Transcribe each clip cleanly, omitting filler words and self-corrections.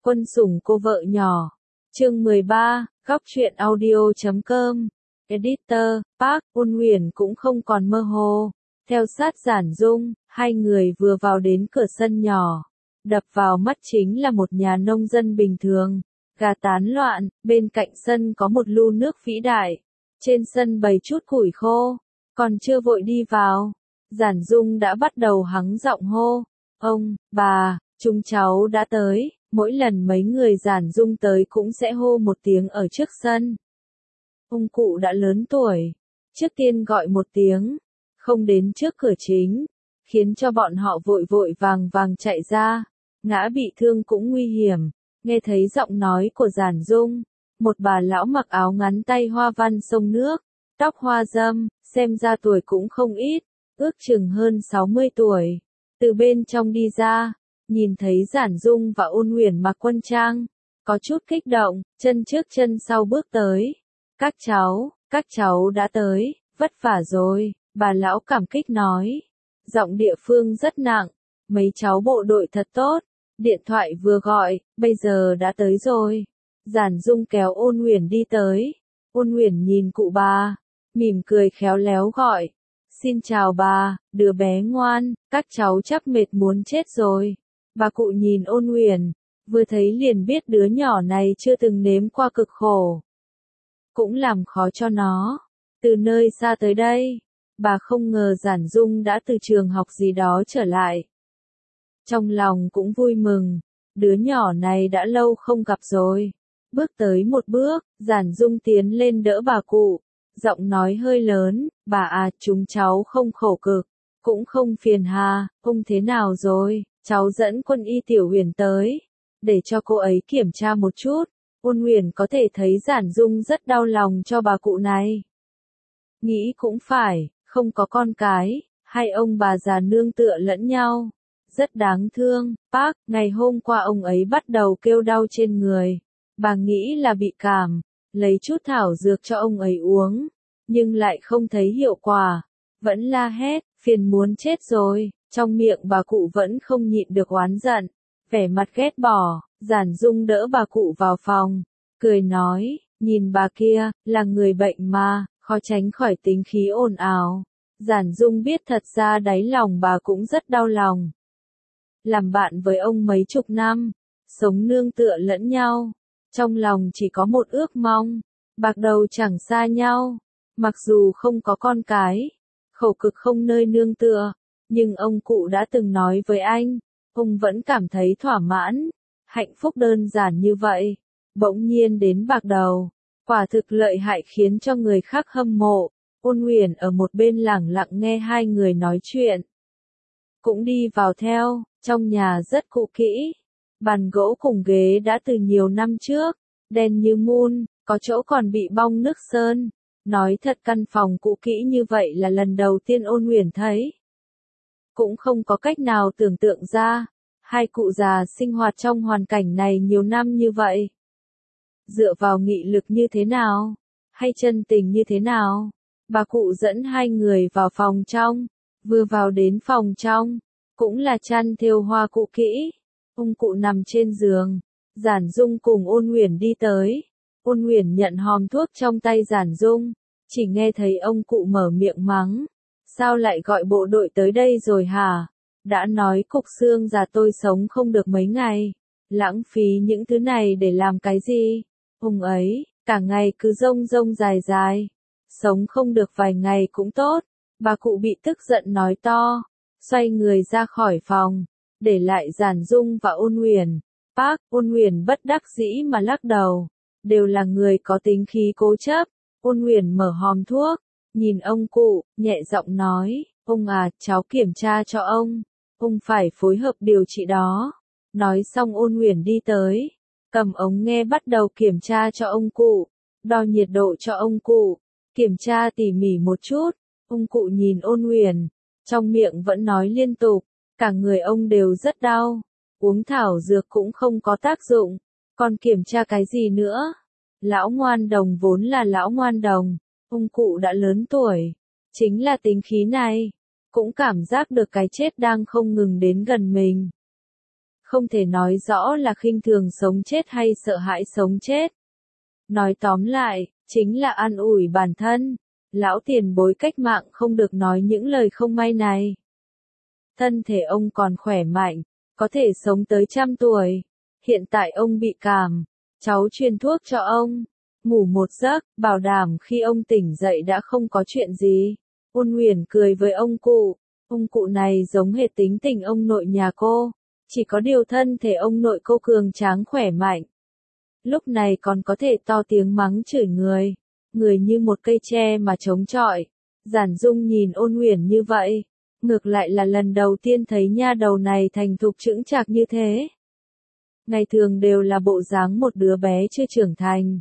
Quân sủng cô vợ nhỏ. Chương 13, góc truyện audio.com. Editor, Park Un-huyền cũng không còn mơ hồ. Theo sát Giản Dung, hai người vừa vào đến cửa sân nhỏ. Đập vào mắt chính là một nhà nông dân bình thường. Gà tán loạn, bên cạnh sân có một lu nước vĩ đại. Trên sân bày chút củi khô. Còn chưa vội đi vào, Giản Dung đã bắt đầu hắng giọng hô. Ông, bà, chúng cháu đã tới. Mỗi lần mấy người Giản Dung tới cũng sẽ hô một tiếng ở trước sân. Ông cụ đã lớn tuổi. Trước tiên gọi một tiếng. Không đến trước cửa chính. Khiến cho bọn họ vội vội vàng vàng chạy ra. Ngã bị thương cũng nguy hiểm. Nghe thấy giọng nói của Giản Dung. Một bà lão mặc áo ngắn tay hoa văn sông nước. Tóc hoa râm, xem ra tuổi cũng không ít. Ước chừng hơn 60 tuổi. Từ bên trong đi ra. Nhìn thấy Giản Dung và Un-huyền mặc quân trang, có chút kích động, chân trước chân sau bước tới. Các cháu đã tới, vất vả rồi, bà lão cảm kích nói. Giọng địa phương rất nặng, mấy cháu bộ đội thật tốt, điện thoại vừa gọi, bây giờ đã tới rồi. Giản Dung kéo Un-huyền đi tới. Un-huyền nhìn cụ bà, mỉm cười khéo léo gọi. Xin chào bà, đứa bé ngoan, các cháu chắc mệt muốn chết rồi. Bà cụ nhìn Un-huyền, vừa thấy liền biết đứa nhỏ này chưa từng nếm qua cực khổ. Cũng làm khó cho nó. Từ nơi xa tới đây, bà không ngờ Giản Dung đã từ trường học gì đó trở lại. Trong lòng cũng vui mừng, đứa nhỏ này đã lâu không gặp rồi. Bước tới một bước, Giản Dung tiến lên đỡ bà cụ, giọng nói hơi lớn, bà à, chúng cháu không khổ cực, cũng không phiền hà, ông thế nào rồi? Cháu dẫn Quân Y Tiểu Huyền tới, để cho cô ấy kiểm tra một chút. Un-huyền có thể thấy Giản Dung rất đau lòng cho bà cụ này. Nghĩ cũng phải, không có con cái, hai ông bà già nương tựa lẫn nhau. Rất đáng thương. Park, ngày hôm qua ông ấy bắt đầu kêu đau trên người. Bà nghĩ là bị cảm, lấy chút thảo dược cho ông ấy uống, nhưng lại không thấy hiệu quả. Vẫn la hét, phiền muốn chết rồi. Trong miệng bà cụ vẫn không nhịn được oán giận, vẻ mặt ghét bỏ. Giản Dung đỡ bà cụ vào phòng, cười nói, nhìn bà kia, là người bệnh mà, khó tránh khỏi tính khí ồn ào. Giản Dung biết thật ra đáy lòng bà cũng rất đau lòng. Làm bạn với ông mấy chục năm, sống nương tựa lẫn nhau, trong lòng chỉ có một ước mong, bạc đầu chẳng xa nhau. Mặc dù không có con cái, khổ cực không nơi nương tựa, nhưng ông cụ đã từng nói với anh, ông vẫn cảm thấy thỏa mãn, hạnh phúc đơn giản như vậy. Bỗng nhiên đến bạc đầu, quả thực lợi hại khiến cho người khác hâm mộ. Un-huyền ở một bên lẳng lặng nghe hai người nói chuyện. Cũng đi vào theo, trong nhà rất cũ kỹ. Bàn gỗ cùng ghế đã từ nhiều năm trước, đen như mun, có chỗ còn bị bong nước sơn. Nói thật căn phòng cũ kỹ như vậy là lần đầu tiên Un-huyền thấy. Cũng không có cách nào tưởng tượng ra, hai cụ già sinh hoạt trong hoàn cảnh này nhiều năm như vậy. Dựa vào nghị lực như thế nào? Hay chân tình như thế nào? Bà cụ dẫn hai người vào phòng trong, vừa vào đến phòng trong, cũng là chăn thêu hoa cũ kỹ. Ông cụ nằm trên giường, Giản Dung cùng Un-huyền đi tới. Un-huyền nhận hòm thuốc trong tay Giản Dung, chỉ nghe thấy ông cụ mở miệng mắng. Sao lại gọi bộ đội tới đây rồi hả? Đã nói cục xương già tôi sống không được mấy ngày. Lãng phí những thứ này để làm cái gì? Ông ấy, cả ngày cứ rông rông dài dài. Sống không được vài ngày cũng tốt. Bà cụ bị tức giận nói to. Xoay người ra khỏi phòng. Để lại Giản Dung và Un-huyền. Park, Un-huyền bất đắc dĩ mà lắc đầu. Đều là người có tính khí cố chấp. Un-huyền mở hòm thuốc. Nhìn ông cụ, nhẹ giọng nói, ông à, cháu kiểm tra cho ông phải phối hợp điều trị đó. Nói xong Un-huyền đi tới, cầm ống nghe bắt đầu kiểm tra cho ông cụ, đo nhiệt độ cho ông cụ, kiểm tra tỉ mỉ một chút. Ông cụ nhìn Un-huyền, trong miệng vẫn nói liên tục, cả người ông đều rất đau, uống thảo dược cũng không có tác dụng, còn kiểm tra cái gì nữa? Lão ngoan đồng vốn là lão ngoan đồng. Ông cụ đã lớn tuổi, chính là tính khí này, cũng cảm giác được cái chết đang không ngừng đến gần mình. không thể nói rõ là khinh thường sống chết hay sợ hãi sống chết. Nói tóm lại, chính là an ủi bản thân. Lão tiền bối cách mạng không được nói những lời không may này. Thân thể ông còn khỏe mạnh, có thể sống tới 100 tuổi. Hiện tại ông bị cảm, cháu truyền thuốc cho ông. Ngủ một giấc, bảo đảm khi ông tỉnh dậy đã không có chuyện gì. Ôn Nguyền cười với ông cụ. Ông cụ này giống hệt tính tình ông nội nhà cô. Chỉ có điều thân thể ông nội cô cường tráng khỏe mạnh. Lúc này còn có thể to tiếng mắng chửi người. Người như một cây tre mà chống chọi. Giản Dung nhìn Ôn Nguyền như vậy. Ngược lại là lần đầu tiên thấy nha đầu này thành thục chững chạc như thế. Ngày thường đều là bộ dáng một đứa bé chưa trưởng thành.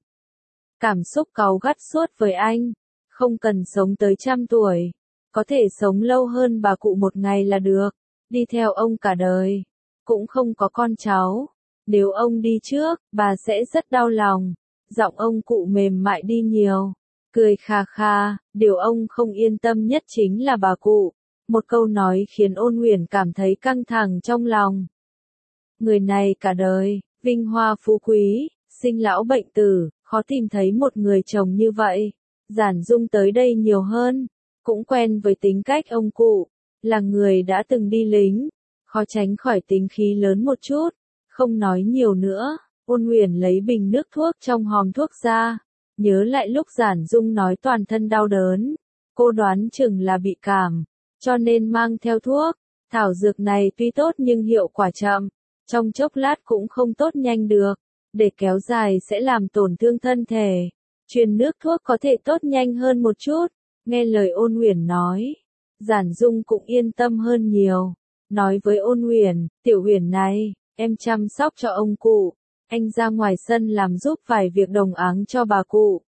Cảm xúc cáu gắt suốt với anh. Không cần sống tới 100 tuổi. Có thể sống lâu hơn bà cụ một ngày là được. Đi theo ông cả đời. Cũng không có con cháu. Nếu ông đi trước, bà sẽ rất đau lòng. Giọng ông cụ mềm mại đi nhiều. Cười kha kha, điều ông không yên tâm nhất chính là bà cụ. Một câu nói khiến Ôn Nguyền cảm thấy căng thẳng trong lòng. Người này cả đời, vinh hoa phú quý, sinh lão bệnh tử, khó tìm thấy một người chồng như vậy. Giản Dung tới đây nhiều hơn, cũng quen với tính cách ông cụ, là người đã từng đi lính, khó tránh khỏi tính khí lớn một chút, không nói nhiều nữa. Ôn Nguyền lấy bình nước thuốc trong hòm thuốc ra, nhớ lại lúc Giản Dung nói toàn thân đau đớn, cô đoán chừng là bị cảm, cho nên mang theo thuốc. Thảo dược này tuy tốt nhưng hiệu quả chậm, trong chốc lát cũng không tốt nhanh được, để kéo dài sẽ làm tổn thương thân thể. Truyền nước thuốc có thể tốt nhanh hơn một chút. Nghe lời Ôn Nguyền nói, Giản Dung cũng yên tâm hơn nhiều. Nói với Ôn Nguyền, Tiểu Nguyền này, em chăm sóc cho ông cụ. Anh ra ngoài sân làm giúp vài việc đồng áng cho bà cụ.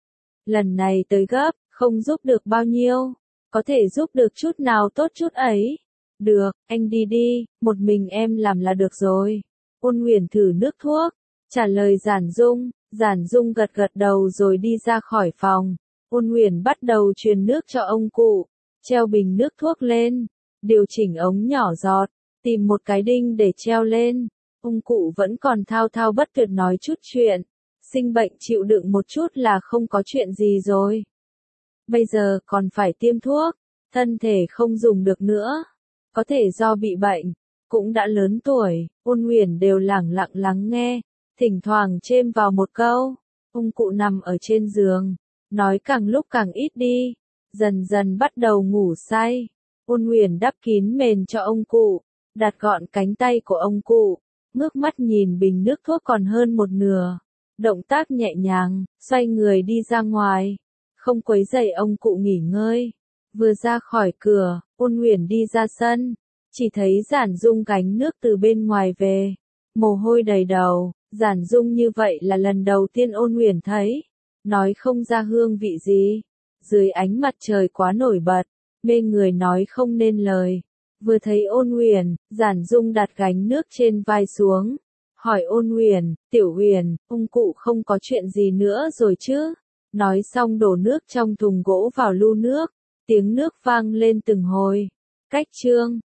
Lần này tới gấp, không giúp được bao nhiêu. Có thể giúp được chút nào tốt chút ấy. Được, anh đi đi, một mình em làm là được rồi. Ôn Nguyền thử nước thuốc, trả lời Giản Dung. Giản Dung gật gật đầu rồi đi ra khỏi phòng. Ôn Nguyền bắt đầu truyền nước cho ông cụ, treo bình nước thuốc lên, điều chỉnh ống nhỏ giọt, tìm một cái đinh để treo lên. Ông cụ vẫn còn thao thao bất tuyệt nói chút chuyện, sinh bệnh chịu đựng một chút là không có chuyện gì rồi. Bây giờ còn phải tiêm thuốc, thân thể không dùng được nữa, có thể do bị bệnh, cũng đã lớn tuổi. Ôn Nguyền đều lẳng lặng lắng nghe, thỉnh thoảng chêm vào một câu. Ông cụ nằm ở trên giường, nói càng lúc càng ít đi, dần dần bắt đầu ngủ say. Ôn Nguyền đắp kín mền cho ông cụ, đặt gọn cánh tay của ông cụ, ngước mắt nhìn bình nước thuốc còn hơn một nửa. Động tác nhẹ nhàng, xoay người đi ra ngoài, không quấy rầy ông cụ nghỉ ngơi. Vừa ra khỏi cửa, Ôn Nguyền đi ra sân, chỉ thấy Giản Dung gánh nước từ bên ngoài về, mồ hôi đầy đầu. Giản Dung như vậy là lần đầu tiên Ôn Nguyền thấy, nói không ra hương vị gì. Dưới ánh mặt trời quá nổi bật, mê người nói không nên lời. Vừa thấy Ôn Nguyền, Giản Dung đặt gánh nước trên vai xuống, hỏi Ôn Nguyền, Tiểu Nguyền, ông cụ không có chuyện gì nữa rồi chứ? Nói xong đổ nước trong thùng gỗ vào lu nước, tiếng nước vang lên từng hồi. Cách chương